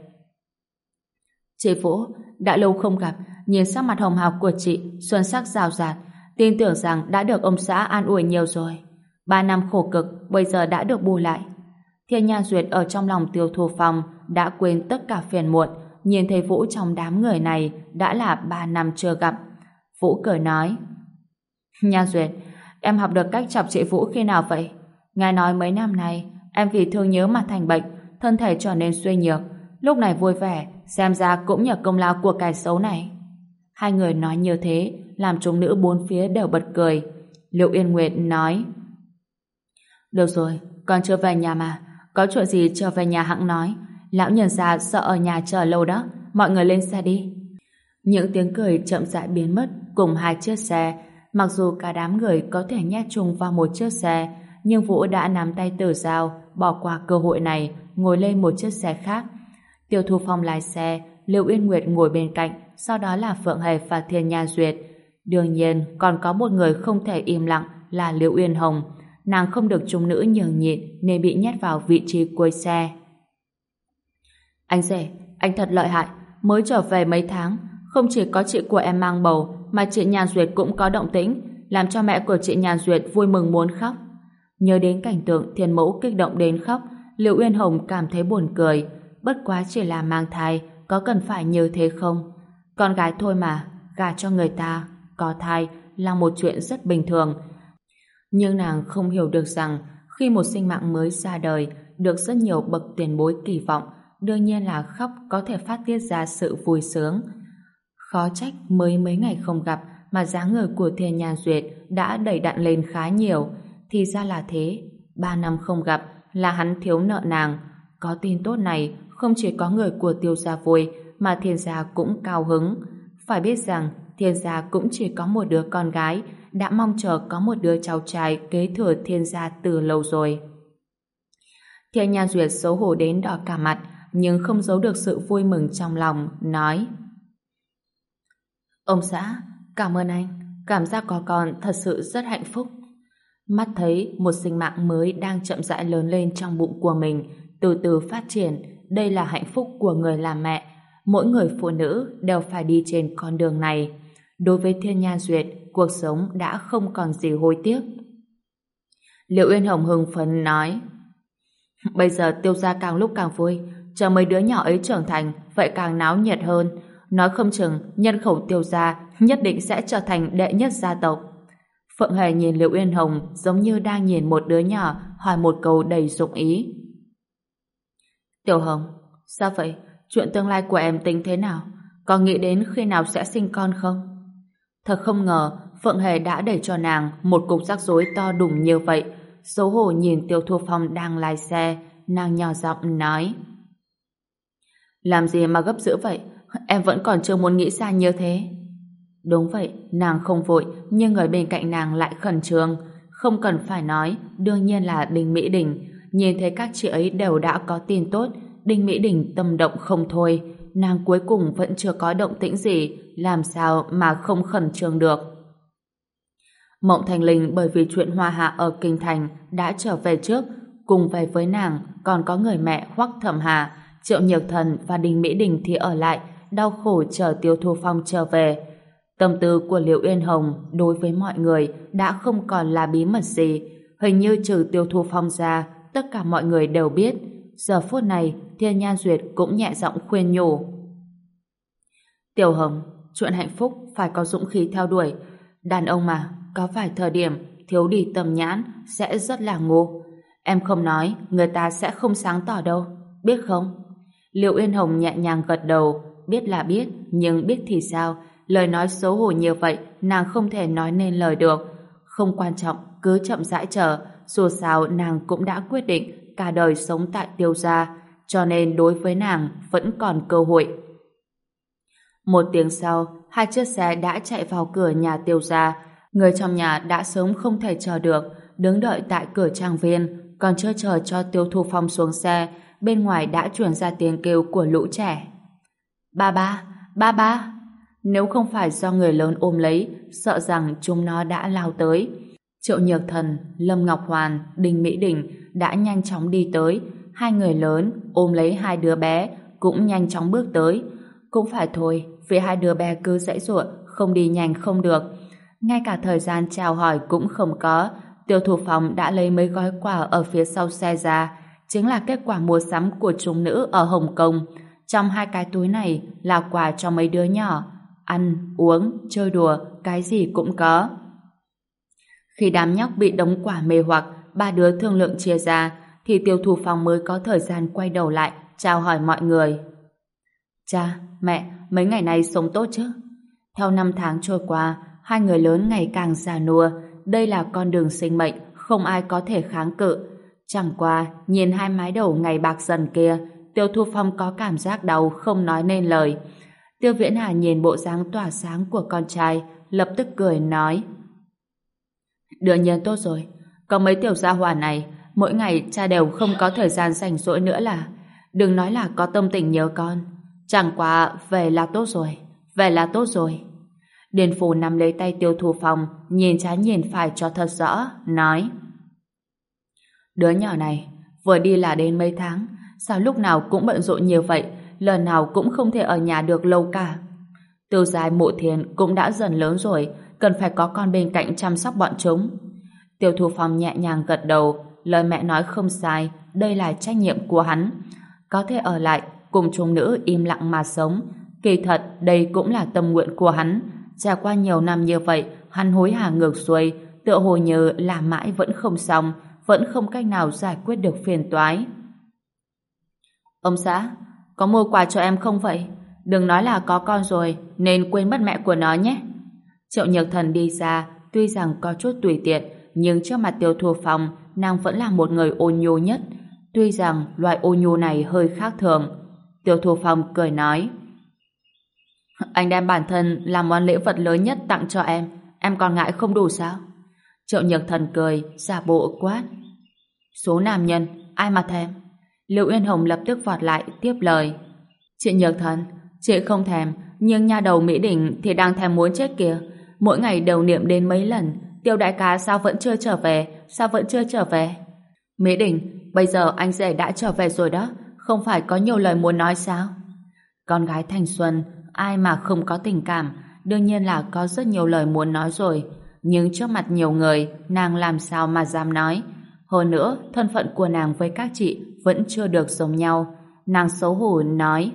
Chị Vũ, đã lâu không gặp, nhìn sắc mặt hồng hào của chị, xuân sắc rào rạt, tin tưởng rằng đã được ông xã an ủi nhiều rồi. 3 năm khổ cực, bây giờ đã được bù lại. Thiên Nhan Duyệt ở trong lòng Tiêu Thu Phong đã quên tất cả phiền muộn, nhìn thấy Vũ trong đám người này đã là 3 năm chưa gặp. Vũ cười nói: Nhan Duyệt, em học được cách chọc chị Vũ khi nào vậy? Nghe nói mấy năm nay em vì thương nhớ mà thành bệnh, thân thể trở nên suy nhược, lúc này vui vẻ, xem ra cũng nhờ công lao của kẻ xấu này. Hai người nói như thế làm chúng nữ bốn phía đều bật cười. Liệu Yên Nguyệt nói: Được rồi, con chưa về nhà mà, có chuyện gì trở về nhà hẵng nói, lão nhân già sợ ở nhà chờ lâu đó, mọi người lên xe đi. Những tiếng cười chậm rãi biến mất cùng hai chiếc xe. Mặc dù cả đám người có thể nhét chung vào một chiếc xe, nhưng Vũ đã nắm tay Tử Giao, bỏ qua cơ hội này, ngồi lên một chiếc xe khác. Tiêu Thu Phong lái xe, Lưu Yên Nguyệt ngồi bên cạnh, sau đó là Phượng Hề và Thiên Nhan Duyệt. Đương nhiên, còn có một người không thể im lặng là Liễu Uyên Hồng. Nàng không được chúng nữ nhường nhịn nên bị nhét vào vị trí cuối xe. Anh rể, anh thật lợi hại, mới trở về mấy tháng, không chỉ có chị của em mang bầu, mà chị Nhan Duyệt cũng có động tĩnh, làm cho mẹ của chị Nhan Duyệt vui mừng muốn khóc. Nhớ đến cảnh tượng Thiên Mẫu kích động đến khóc, Liễu Uyên Hồng cảm thấy buồn cười. Bất quá chỉ là mang thai, có cần phải như thế không? Con gái thôi mà, gả cho người ta, có thai là một chuyện rất bình thường. Nhưng nàng không hiểu được rằng khi một sinh mạng mới ra đời được rất nhiều bậc tiền bối kỳ vọng, đương nhiên là khóc có thể phát tiết ra sự vui sướng. Khó trách mới mấy ngày không gặp mà dáng người của Thiên Nhan Duyệt đã đầy đặn lên khá nhiều. Thì ra là thế, 3 năm không gặp là hắn thiếu nợ nàng. Có tin tốt này, không chỉ có người của Tiêu gia vui mà Thiên gia cũng cao hứng. Phải biết rằng Thiên gia cũng chỉ có một đứa con gái, đã mong chờ có một đứa cháu trai kế thừa Thiên gia từ lâu rồi. Thiên Nhan Duyệt xấu hổ đến đỏ cả mặt, nhưng không giấu được sự vui mừng trong lòng, nói: Ông xã, cảm ơn anh, cảm giác có con thật sự rất hạnh phúc. Mắt thấy một sinh mạng mới đang chậm rãi lớn lên trong bụng của mình, từ từ phát triển, đây là hạnh phúc của người làm mẹ. Mỗi người phụ nữ đều phải đi trên con đường này. Đối với Thiên Nhan Duyệt, cuộc sống đã không còn gì hối tiếc. Liễu Uyên Hồng hưng phấn nói: Bây giờ Tiêu gia càng lúc càng vui, chờ mấy đứa nhỏ ấy trưởng thành, vậy càng náo nhiệt hơn. Nói không chừng nhân khẩu Tiêu gia nhất định sẽ trở thành đệ nhất gia tộc. Phượng Hề nhìn Liễu Uyên Hồng giống như đang nhìn một đứa nhỏ, hỏi một câu đầy dụng ý. Tiểu Hồng, sao vậy? Chuyện tương lai của em tính thế nào? Có nghĩ đến khi nào sẽ sinh con không? Thật không ngờ Phượng Hề đã để cho nàng một cục rắc rối to đùng như vậy. Xấu hổ nhìn Tiêu Thu Phong đang lái xe, nàng nhỏ giọng nói: Làm gì mà gấp dữ vậy? Em vẫn còn chưa muốn nghĩ xa như thế. Đúng vậy, nàng không vội, nhưng người bên cạnh nàng lại khẩn trương. Không cần phải nói, đương nhiên là Đinh Mỹ Đình. Nhìn thấy các chị ấy đều đã có tin tốt, Đinh Mỹ Đình tâm động không thôi. Nàng cuối cùng vẫn chưa có động tĩnh gì, làm sao mà không khẩn trương được. Mộng Thành Linh bởi vì chuyện Hoa Hạ ở Kinh Thành đã trở về trước, cùng về với nàng còn có người mẹ Hoắc Thẩm Hà, Triệu Nhược Thần và Đinh Mỹ Đình thì ở lại, đau khổ chờ Tiêu Thu Phong trở về. Tâm tư của Liễu Uyên Hồng đối với mọi người đã không còn là bí mật gì. Hình như trừ Tiêu Thu Phong ra, tất cả mọi người đều biết. Giờ phút này, Thiên Nhan Duyệt cũng nhẹ giọng khuyên nhủ: Tiểu Hồng, chuyện hạnh phúc phải có dũng khí theo đuổi. Đàn ông mà, có vài thời điểm thiếu đi tầm nhãn sẽ rất là ngu. Em không nói, người ta sẽ không sáng tỏ đâu, biết không? Liễu Uyên Hồng nhẹ nhàng gật đầu, biết là biết, nhưng biết thì sao? Lời nói xấu hổ như vậy, nàng không thể nói nên lời được. Không quan trọng, cứ chậm rãi chờ, dù sao nàng cũng đã quyết định cả đời sống tại Tiêu gia, cho nên đối với nàng vẫn còn cơ hội. Một tiếng sau, hai chiếc xe đã chạy vào cửa nhà Tiêu gia. Người trong nhà đã sớm không thể chờ được, đứng đợi tại cửa trang viên, Còn chưa chờ cho Tiêu Thu Phong xuống xe, bên ngoài đã truyền ra tiếng kêu của lũ trẻ. Ba ba, ba ba. Nếu không phải do người lớn ôm lấy, sợ rằng chúng nó đã lao tới. Triệu Nhược Thần, Lâm Ngọc Hoàn, Đinh Mỹ Đình đã nhanh chóng đi tới. Hai người lớn ôm lấy hai đứa bé cũng nhanh chóng bước tới. Cũng phải thôi, vì hai đứa bé cứ giãy giụa, không đi nhanh không được. Ngay cả thời gian chào hỏi cũng không có. Tiêu Thu Phong đã lấy mấy gói quà ở phía sau xe ra, chính là kết quả mua sắm của chúng nữ ở Hồng Kông. Trong hai cái túi này là quà cho mấy đứa nhỏ, ăn, uống, chơi đùa, cái gì cũng có. Khi đám nhóc bị đống quả mê hoặc, ba đứa thương lượng chia ra, thì Tiêu Thu Phong mới có thời gian quay đầu lại, chào hỏi mọi người. Cha, mẹ, mấy ngày nay sống tốt chứ? Theo năm tháng trôi qua, hai người lớn ngày càng già nua, đây là con đường sinh mệnh, không ai có thể kháng cự. Chẳng qua, nhìn hai mái đầu ngày bạc dần kia, Tiêu Thu Phong có cảm giác đau không nói nên lời. Tiêu Viễn Hà nhìn bộ dáng tỏa sáng của con trai, lập tức cười nói: Đương nhiên tốt rồi, có mấy tiểu gia hỏa này, mỗi ngày cha đều không có thời gian rảnh rỗi nữa là, đừng nói là có tâm tình nhớ con, chẳng qua về là tốt rồi, về là tốt rồi. Điền Phù nắm lấy tay Tiêu Thu Phong, nhìn trái nhìn phải cho thật rõ, nói: Đứa nhỏ này, vừa đi là đến mấy tháng, sao lúc nào cũng bận rộn như vậy, lần nào cũng không thể ở nhà được lâu cả. Tiêu Giai Mộ Thiền cũng đã dần lớn rồi, cần phải có con bên cạnh chăm sóc bọn chúng. Tiêu Thu Phong nhẹ nhàng gật đầu, lời mẹ nói không sai, đây là trách nhiệm của hắn. Có thể ở lại cùng chúng nữ im lặng mà sống, kỳ thật đây cũng là tâm nguyện của hắn. Trải qua nhiều năm như vậy, hắn hối hả ngược xuôi, tựa hồ như làm mãi vẫn không xong, vẫn không cách nào giải quyết được phiền toái. Ông xã, có mua quà cho em không vậy? Đừng nói là có con rồi nên quên mất mẹ của nó nhé. Triệu Nhược Thần đi ra, tuy rằng có chút tùy tiện, nhưng trước mặt Tiêu Thu Phong, nàng vẫn là một người ôn nhu nhất. Tuy rằng loại ôn nhu này hơi khác thường. Tiêu Thu Phong cười nói: Anh đem bản thân làm món lễ vật lớn nhất tặng cho em còn ngại không đủ sao? Triệu Nhược Thần cười, giả bộ quát: Số nam nhân, ai mà thèm? Lưu Uyên Hồng lập tức vọt lại tiếp lời: Chị Nhược Thần, chị không thèm, nhưng nha đầu Mỹ Đình thì đang thèm muốn chết kìa. Mỗi ngày đều niệm đến mấy lần, Tiêu đại ca sao vẫn chưa trở về, sao vẫn chưa trở về? Mỹ Đình, bây giờ anh rể đã trở về rồi đó, không phải có nhiều lời muốn nói sao? Con gái thanh xuân, ai mà không có tình cảm, đương nhiên là có rất nhiều lời muốn nói rồi, nhưng trước mặt nhiều người, nàng làm sao mà dám nói? Hơn nữa, thân phận của nàng với các chị vẫn chưa được giống nhau. Nàng xấu hổ nói: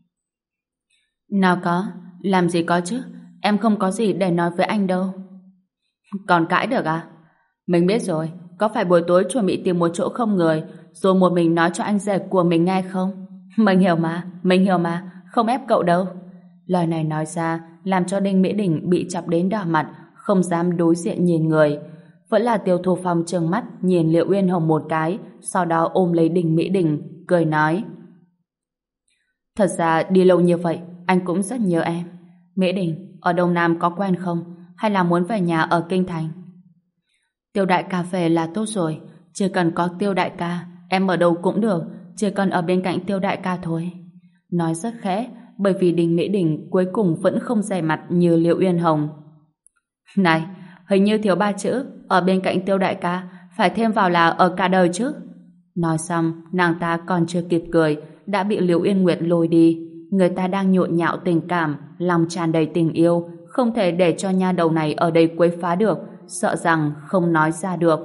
Nào có, làm gì có chứ, em không có gì để nói với anh đâu. Còn cãi được à? Mình biết rồi, có phải buổi tối chuẩn bị tìm một chỗ không người, rồi một mình nói cho anh rể của mình nghe không? Mình hiểu mà, không ép cậu đâu. Lời này nói ra, làm cho Đinh Mỹ Đình bị chọc đến đỏ mặt, không dám đối diện nhìn người. Vẫn là Tiêu Thu Phong trừng mắt nhìn Liệu Uyên Hồng một cái, sau đó ôm lấy Đinh Mỹ Đình, cười nói: Thật ra đi lâu như vậy, anh cũng rất nhớ em. Mỹ Đình, ở Đông Nam có quen không? Hay là muốn về nhà ở Kinh Thành? Tiêu đại ca về là tốt rồi, chỉ cần có Tiêu đại ca, em ở đâu cũng được, chỉ cần ở bên cạnh Tiêu đại ca thôi. Nói rất khẽ, bởi vì Đinh Mỹ Đình cuối cùng vẫn không dè mặt như Liệu Uyên Hồng. Này, hình như thiếu 3 chữ, ở bên cạnh Tiêu đại ca, phải thêm vào là ở cả đời chứ. Nói xong, nàng ta còn chưa kịp cười, đã bị Liễu Yên Nguyệt lôi đi. Người ta đang nhộn nhạo tình cảm, lòng tràn đầy tình yêu, không thể để cho nha đầu này ở đây quấy phá được, sợ rằng không nói ra được.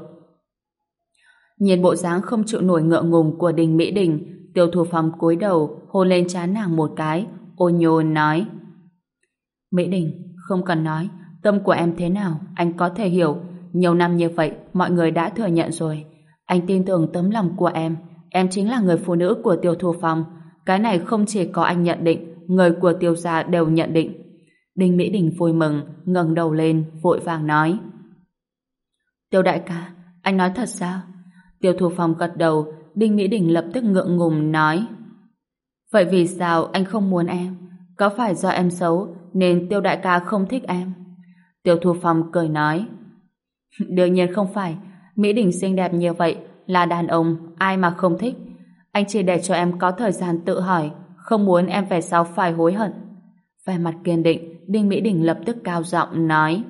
Nhìn bộ dáng không chịu nổi ngượng ngùng của Đinh Mỹ Đình, Tiêu Thu Phong cúi đầu hôn lên trán nàng một cái, ôn nhôn nói: Mỹ Đình, không cần nói, tâm của em thế nào, anh có thể hiểu. Nhiều năm như vậy, mọi người đã thừa nhận rồi. Anh tin tưởng tấm lòng của em chính là người phụ nữ của Tiêu Thu Phong. Cái này không chỉ có anh nhận định, người của Tiêu gia đều nhận định. Đinh Mỹ Đình vui mừng, ngẩng đầu lên, vội vàng nói: Tiêu đại ca, anh nói thật sao? Tiêu Thu Phong gật đầu, Đinh Mỹ Đình lập tức ngượng ngùng nói: Vậy vì sao anh không muốn em? Có phải do em xấu nên Tiêu đại ca không thích em? Tiêu Thu Phong cười nói: Đương nhiên không phải. Mỹ Đình xinh đẹp như vậy, là đàn ông, ai mà không thích. Anh chỉ để cho em có thời gian tự hỏi, không muốn em về sau phải hối hận. Vẻ mặt kiên định, Đinh Mỹ Đình lập tức cao giọng nói.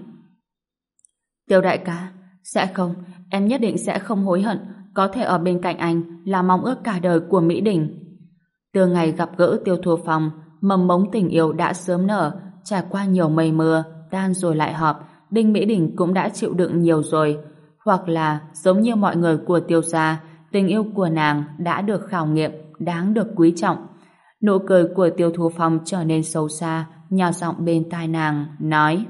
Tiêu đại ca, sẽ không, em nhất định sẽ không hối hận, có thể ở bên cạnh anh là mong ước cả đời của Mỹ Đình. Từ ngày gặp gỡ Tiêu Thu Phong, mầm mống tình yêu đã sớm nở, trải qua nhiều mây mưa, tan rồi lại hợp, Đinh Mỹ Đình cũng đã chịu đựng nhiều rồi. Hoặc là, giống như mọi người của Tiêu gia, tình yêu của nàng đã được khảo nghiệm, đáng được quý trọng. Nụ cười của Tiêu Thu Phong trở nên xấu xa, nhỏ giọng bên tai nàng, nói: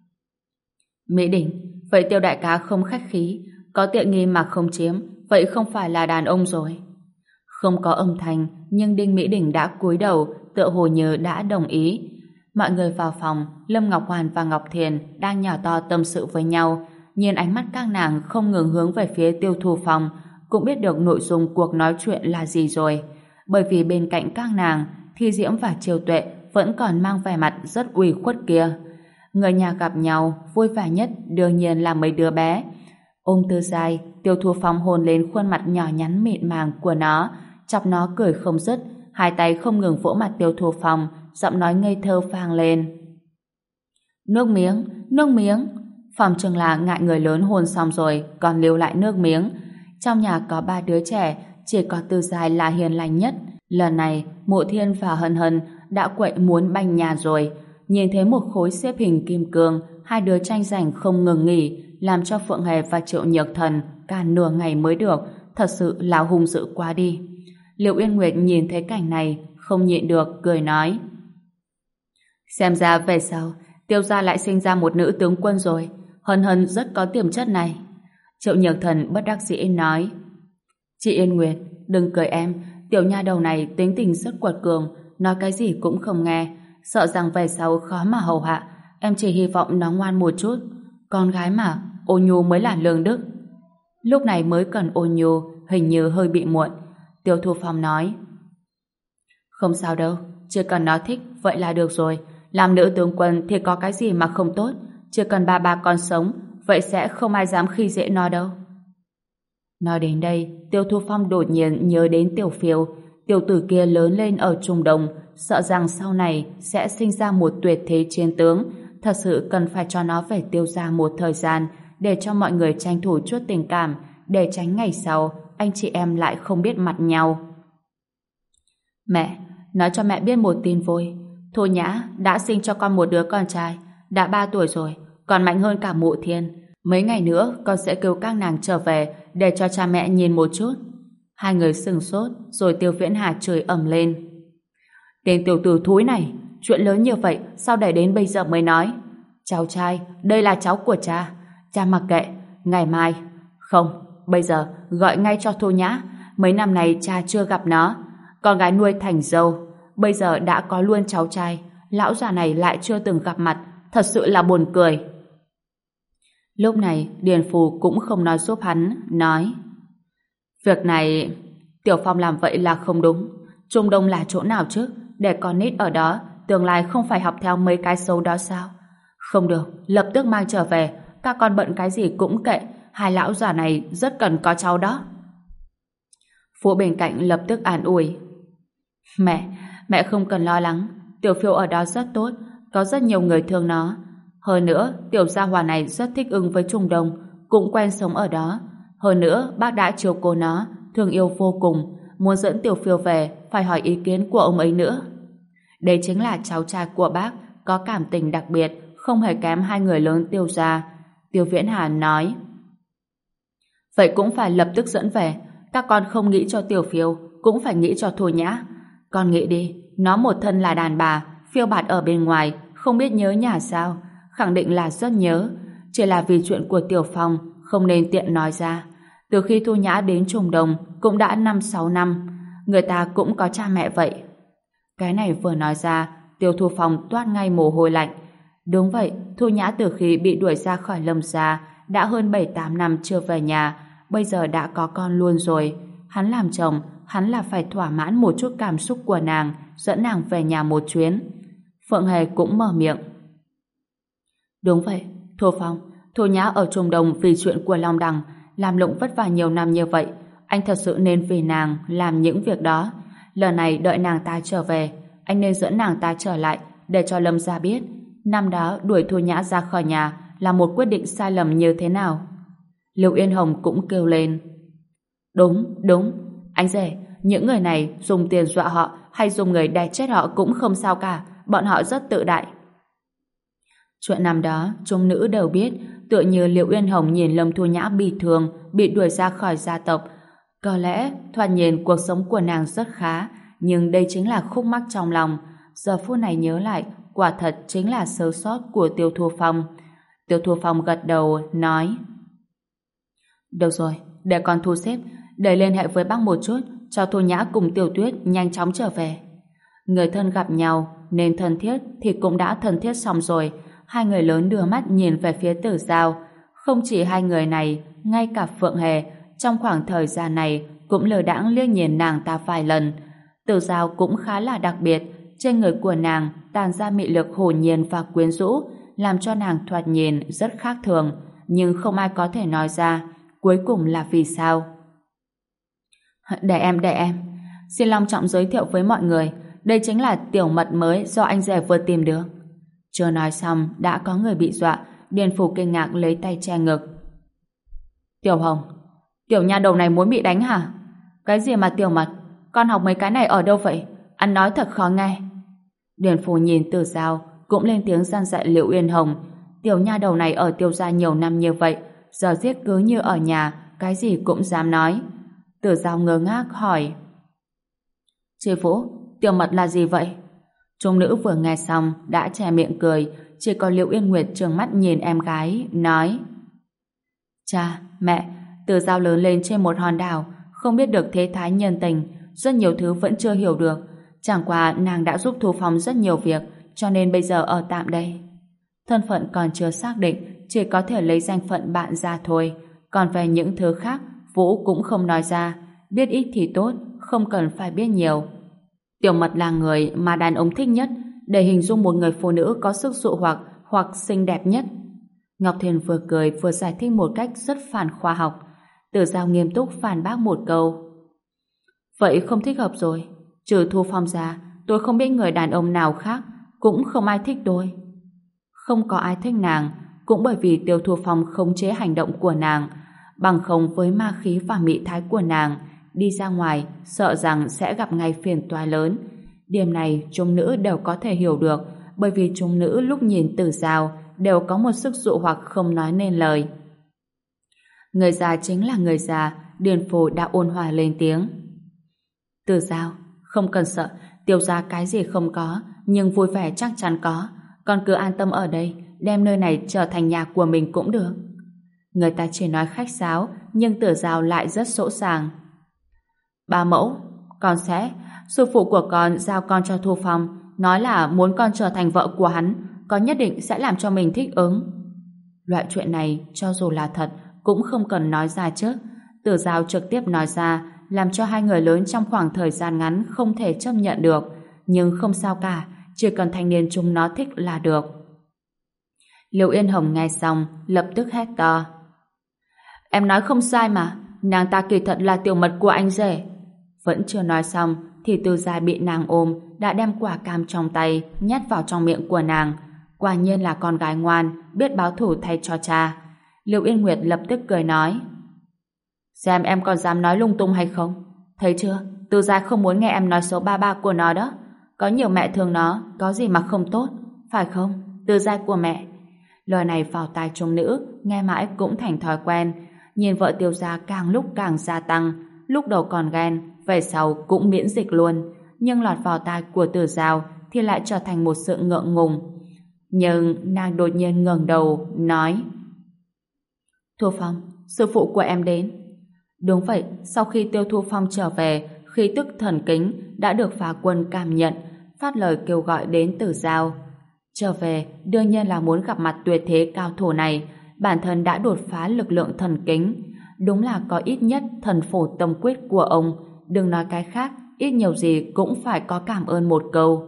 Mỹ Đình, vậy Tiêu đại ca không khách khí, có tiện nghi mà không chiếm, vậy không phải là đàn ông rồi. Không có âm thanh, nhưng Đinh Mỹ Đình đã cúi đầu, tựa hồ như đã đồng ý. Mọi người vào phòng, Lâm Ngọc Hoàn và Ngọc Thiền đang nhỏ to tâm sự với nhau, nhìn ánh mắt các nàng không ngừng hướng về phía Tiêu Thu Phong, cũng biết được nội dung cuộc nói chuyện là gì rồi. Bởi vì bên cạnh các nàng, Thi Diễm và Triều Tuệ vẫn còn mang vẻ mặt rất ủy khuất kia. Người nhà gặp nhau, vui vẻ nhất đương nhiên là mấy đứa bé. Ôm Tư Giai, Tiêu Thu Phong hôn lên khuôn mặt nhỏ nhắn mịn màng của nó, chọc nó cười không dứt, hai tay không ngừng vỗ mặt Tiêu Thu Phong, giọng nói ngây thơ vang lên. Nước miếng, nước miếng. Phòng chừng là ngại người lớn hôn xong rồi, còn lưu lại nước miếng. Trong nhà có 3 đứa trẻ, chỉ có Tư Giai là hiền lành nhất. Lần này, Mộ Thiên và Hân Hân đã quậy muốn banh nhà rồi. Nhìn thấy một khối xếp hình kim cương, hai đứa tranh giành không ngừng nghỉ, làm cho Phượng Hề và Triệu Nhược Thần cả nửa ngày mới được, thật sự là hung dữ quá đi. Liệu Uyên Nguyệt nhìn thấy cảnh này, không nhịn được, cười nói: Xem ra về sau, Tiêu gia lại sinh ra một nữ tướng quân rồi, Hân Hân rất có tiềm chất này. Triệu Nhược Thần bất đắc dĩ nói: Chị Yên Nguyệt, đừng cười em, tiểu nha đầu này tính tình rất quật cường, nói cái gì cũng không nghe, sợ rằng về sau khó mà hầu hạ, em chỉ hy vọng nó ngoan một chút. Con gái mà, ôn nhu mới là lương đức. Lúc này mới cần ôn nhu, hình như hơi bị muộn. Tiêu Thu Phong nói: Không sao đâu, chỉ cần nó thích, vậy là được rồi. Làm nữ tướng quân thì có cái gì mà không tốt, chỉ cần ba con sống, vậy sẽ không ai dám khi dễ nó đâu. Nói đến đây, Tiêu Thu Phong đột nhiên nhớ đến Tiểu Phiêu. Tiểu tử kia lớn lên ở Trung Đông, sợ rằng sau này sẽ sinh ra một tuyệt thế chiến tướng, thật sự cần phải cho nó về Tiêu gia một thời gian, để cho mọi người tranh thủ chút tình cảm, để tránh ngày sau anh chị em lại không biết mặt nhau. Mẹ, nói cho mẹ biết một tin vui. Thôi Nhã đã sinh cho con một đứa con trai, đã 3 tuổi rồi, còn mạnh hơn cả Mộ Thiên. Mấy ngày nữa con sẽ kêu các nàng trở về để cho cha mẹ nhìn một chút. Hai người sừng sốt, rồi Tiêu Viễn Hà chửi ầm lên: Tên tiểu tử thúi này, chuyện lớn như vậy sao để đến bây giờ mới nói? Cháu trai, đây là cháu của cha, cha mặc kệ, ngày mai. Không, bây giờ gọi ngay cho Thu Nhã, mấy năm này cha chưa gặp nó, con gái nuôi thành dâu, bây giờ đã có luôn cháu trai, lão già này lại chưa từng gặp mặt, thật sự là buồn cười. Lúc này Điền Phù cũng không nói giúp hắn, nói: Việc này Tiểu Phong làm vậy là không đúng. Trung Đông là chỗ nào chứ, để con nít ở đó tương lai không phải học theo mấy cái xấu đó sao? Không được, lập tức mang trở về, các con bận cái gì cũng kệ, hai lão già này rất cần có cháu đó. Phụ bên cạnh lập tức an ủi: Mẹ không cần lo lắng, Tiểu Phiêu ở đó rất tốt, có rất nhiều người thương nó. Hơn nữa, Tiểu gia hỏa này rất thích ứng với Trung Đông, cũng quen sống ở đó. Hơn nữa, bác đã chiều cố nó, thương yêu vô cùng, muốn dẫn Tiểu Phiêu về, phải hỏi ý kiến của ông ấy nữa. Đây chính là cháu trai của bác, có cảm tình đặc biệt, không hề kém hai người lớn Tiêu gia. Tiêu Viễn Hà nói: Vậy cũng phải lập tức dẫn về, các con không nghĩ cho Tiểu Phiêu, cũng phải nghĩ cho Thu Nhã. Con nghĩ đi, nó một thân là đàn bà, phiêu bạt ở bên ngoài, không biết nhớ nhà sao? Khẳng định là rất nhớ, chỉ là vì chuyện của Tiểu Phong không nên tiện nói ra. Từ khi Thu Nhã đến Trung Đông cũng đã 5-6 năm, người ta cũng có cha mẹ vậy. Cái này vừa nói ra, Tiêu Thu Phong toát ngay mồ hôi lạnh. Đúng vậy, Thu Nhã từ khi bị đuổi ra khỏi Lâm gia đã hơn 7-8 năm chưa về nhà, bây giờ đã có con luôn rồi. Hắn làm chồng, hắn là phải thỏa mãn một chút cảm xúc của nàng, dẫn nàng về nhà một chuyến. Phượng Hề cũng mở miệng: Đúng vậy, Thu Phong, Thu Nhã ở Trung Đông vì chuyện của Long Đằng làm lụng vất vả nhiều năm như vậy, Anh thật sự nên vì nàng làm những việc đó. Lần này đợi nàng ta trở về, anh nên dẫn nàng ta trở lại để cho Lâm gia biết năm đó đuổi Thu Nhã ra khỏi nhà là một quyết định sai lầm như thế nào. Lưu Yên Hồng cũng kêu lên. Đúng, đúng. Anh rể, những người này dùng tiền dọa họ hay dùng người đè chết họ cũng không sao cả. Bọn họ rất tự đại. Chuyện năm đó, chúng nữ đều biết, tựa như Liệu Uyên Hồng nhìn Lâm Thu Nhã bị thương, bị đuổi ra khỏi gia tộc. Có lẽ, thoạt nhìn cuộc sống của nàng rất khá, nhưng đây chính là khúc mắc trong lòng. Giờ phút này nhớ lại, quả thật chính là sơ sót của Tiêu Thu Phong. Tiêu Thu Phong gật đầu, nói: Được rồi, để con thu xếp, để liên hệ với bác một chút, cho Thu Nhã cùng Tiểu Tuyết nhanh chóng trở về. Người thân gặp nhau, nên thân thiết thì cũng đã thân thiết xong rồi. Hai người lớn đưa mắt nhìn về phía Tử Giao. Không chỉ hai người này, ngay cả Phượng Hề, trong khoảng thời gian này cũng lờ đãng liếc nhìn nàng ta vài lần. Tử Giao cũng khá là đặc biệt, trên người của nàng tàn ra mị lực hồn nhiên và quyến rũ, làm cho nàng thoạt nhìn rất khác thường, nhưng không ai có thể nói ra cuối cùng là vì sao. Để em. Xin long trọng giới thiệu với mọi người, đây chính là tiểu mật mới do anh rể vừa tìm được. Chưa nói xong, đã có người bị dọa. Điền Phủ kinh ngạc lấy tay che ngực. Tiểu Hồng, tiểu nha đầu này muốn bị đánh hả? Cái gì mà tiểu mật? Con học mấy cái này ở đâu vậy? Anh nói thật khó nghe. Điền Phủ nhìn Tử Giao, cũng lên tiếng gian dạy Liệu Uyên Hồng. Tiểu nha đầu này ở Tiêu gia nhiều năm như vậy, giờ giết cứ như ở nhà, cái gì cũng dám nói. Tử Giao ngơ ngác hỏi: Chị Vũ, tiểu mật là gì vậy? Trung nữ vừa nghe xong đã che miệng cười, chỉ có Liễu Yên Nguyệt trừng mắt nhìn em gái, nói: Cha, mẹ, Tử Giao lớn lên trên một hòn đảo, không biết được thế thái nhân tình, rất nhiều thứ vẫn chưa hiểu được. Chẳng qua nàng đã giúp Thu Phong rất nhiều việc, cho nên bây giờ ở tạm đây. Thân phận còn chưa xác định, chỉ có thể lấy danh phận bạn ra thôi. Còn về những thứ khác, Vũ cũng không nói ra. Biết ít thì tốt, không cần phải biết nhiều. Tiểu mật là người mà đàn ông thích nhất, để hình dung một người phụ nữ có sức dụ hoặc xinh đẹp nhất. Ngọc Thiền vừa cười vừa giải thích một cách rất phản khoa học. Tử Giao nghiêm túc phản bác một câu: Vậy không thích hợp rồi. Trừ Thu Phong ra, tôi không biết người đàn ông nào khác, cũng không ai thích tôi. Không có ai thích nàng, cũng bởi vì Tiêu Thu Phong khống chế hành động của nàng. Bằng không với ma khí và mị thái của nàng, đi ra ngoài sợ rằng sẽ gặp ngay phiền toái lớn. Điểm này chúng nữ đều có thể hiểu được, bởi vì chúng nữ lúc nhìn Tử Giao đều có một sức dụ hoặc không nói nên lời. Người già chính là người già. Điền Phù đã ôn hòa lên tiếng: Tử Giao, không cần sợ, Tiêu gia cái gì không có, nhưng vui vẻ chắc chắn có. Con cứ an tâm ở đây, đem nơi này trở thành nhà của mình cũng được. Người ta chỉ nói khách sáo, nhưng Tử Giao lại rất sỗ sàng. Ba mẫu, con sẽ, sư phụ của con giao con cho Thu Phong, nói là muốn con trở thành vợ của hắn, con nhất định sẽ làm cho mình thích ứng. Loại chuyện này, cho dù là thật, cũng không cần nói ra trước. Tử Giao trực tiếp nói ra, làm cho hai người lớn trong khoảng thời gian ngắn không thể chấp nhận được. Nhưng không sao cả, chỉ cần thanh niên chúng nó thích là được. Liễu Yên Hồng nghe xong, lập tức hét to: Em nói không sai mà, nàng ta kỳ thật là tiểu mật của anh rể. Vẫn chưa nói xong, thì Từ Gia bị nàng ôm, đã đem quả cam trong tay nhét vào trong miệng của nàng. Quả nhiên là con gái ngoan, biết báo thủ thay cho cha. Liễu Yên Nguyệt lập tức cười nói: Xem em còn dám nói lung tung hay không? Thấy chưa, Từ Gia không muốn nghe em nói xấu ba ba của nó đó. Có nhiều mẹ thương nó, có gì mà không tốt, phải không, Từ Gia của mẹ? Lời này vào tai trung nữ, nghe mãi cũng thành thói quen. Nhìn vợ Tiêu Gia càng lúc càng gia tăng, lúc đầu còn ghen, về sau cũng miễn dịch luôn. Nhưng lọt vào tai của Tử Giao thì lại trở thành một sự ngượng ngùng. Nhưng nàng đột nhiên ngẩng đầu, nói: Thu Phong, sư phụ của em đến. Đúng vậy, sau khi Tiêu Thu Phong trở về, khí tức thần kính đã được phá quân cảm nhận, phát lời kêu gọi đến Tử Giao. Trở về, đương nhiên là muốn gặp mặt tuyệt thế cao thủ này. Bản thân đã đột phá lực lượng thần kính. Đúng là có ít nhất thần phổ tâm quyết của ông. Đừng nói cái khác, ít nhiều gì cũng phải có cảm ơn một câu.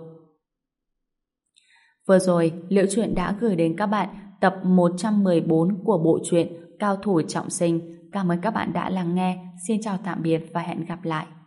Vừa rồi, Liễu Chuyện đã gửi đến các bạn tập 114 của bộ truyện Cao Thủ Trọng Sinh. Cảm ơn các bạn đã lắng nghe. Xin chào tạm biệt và hẹn gặp lại.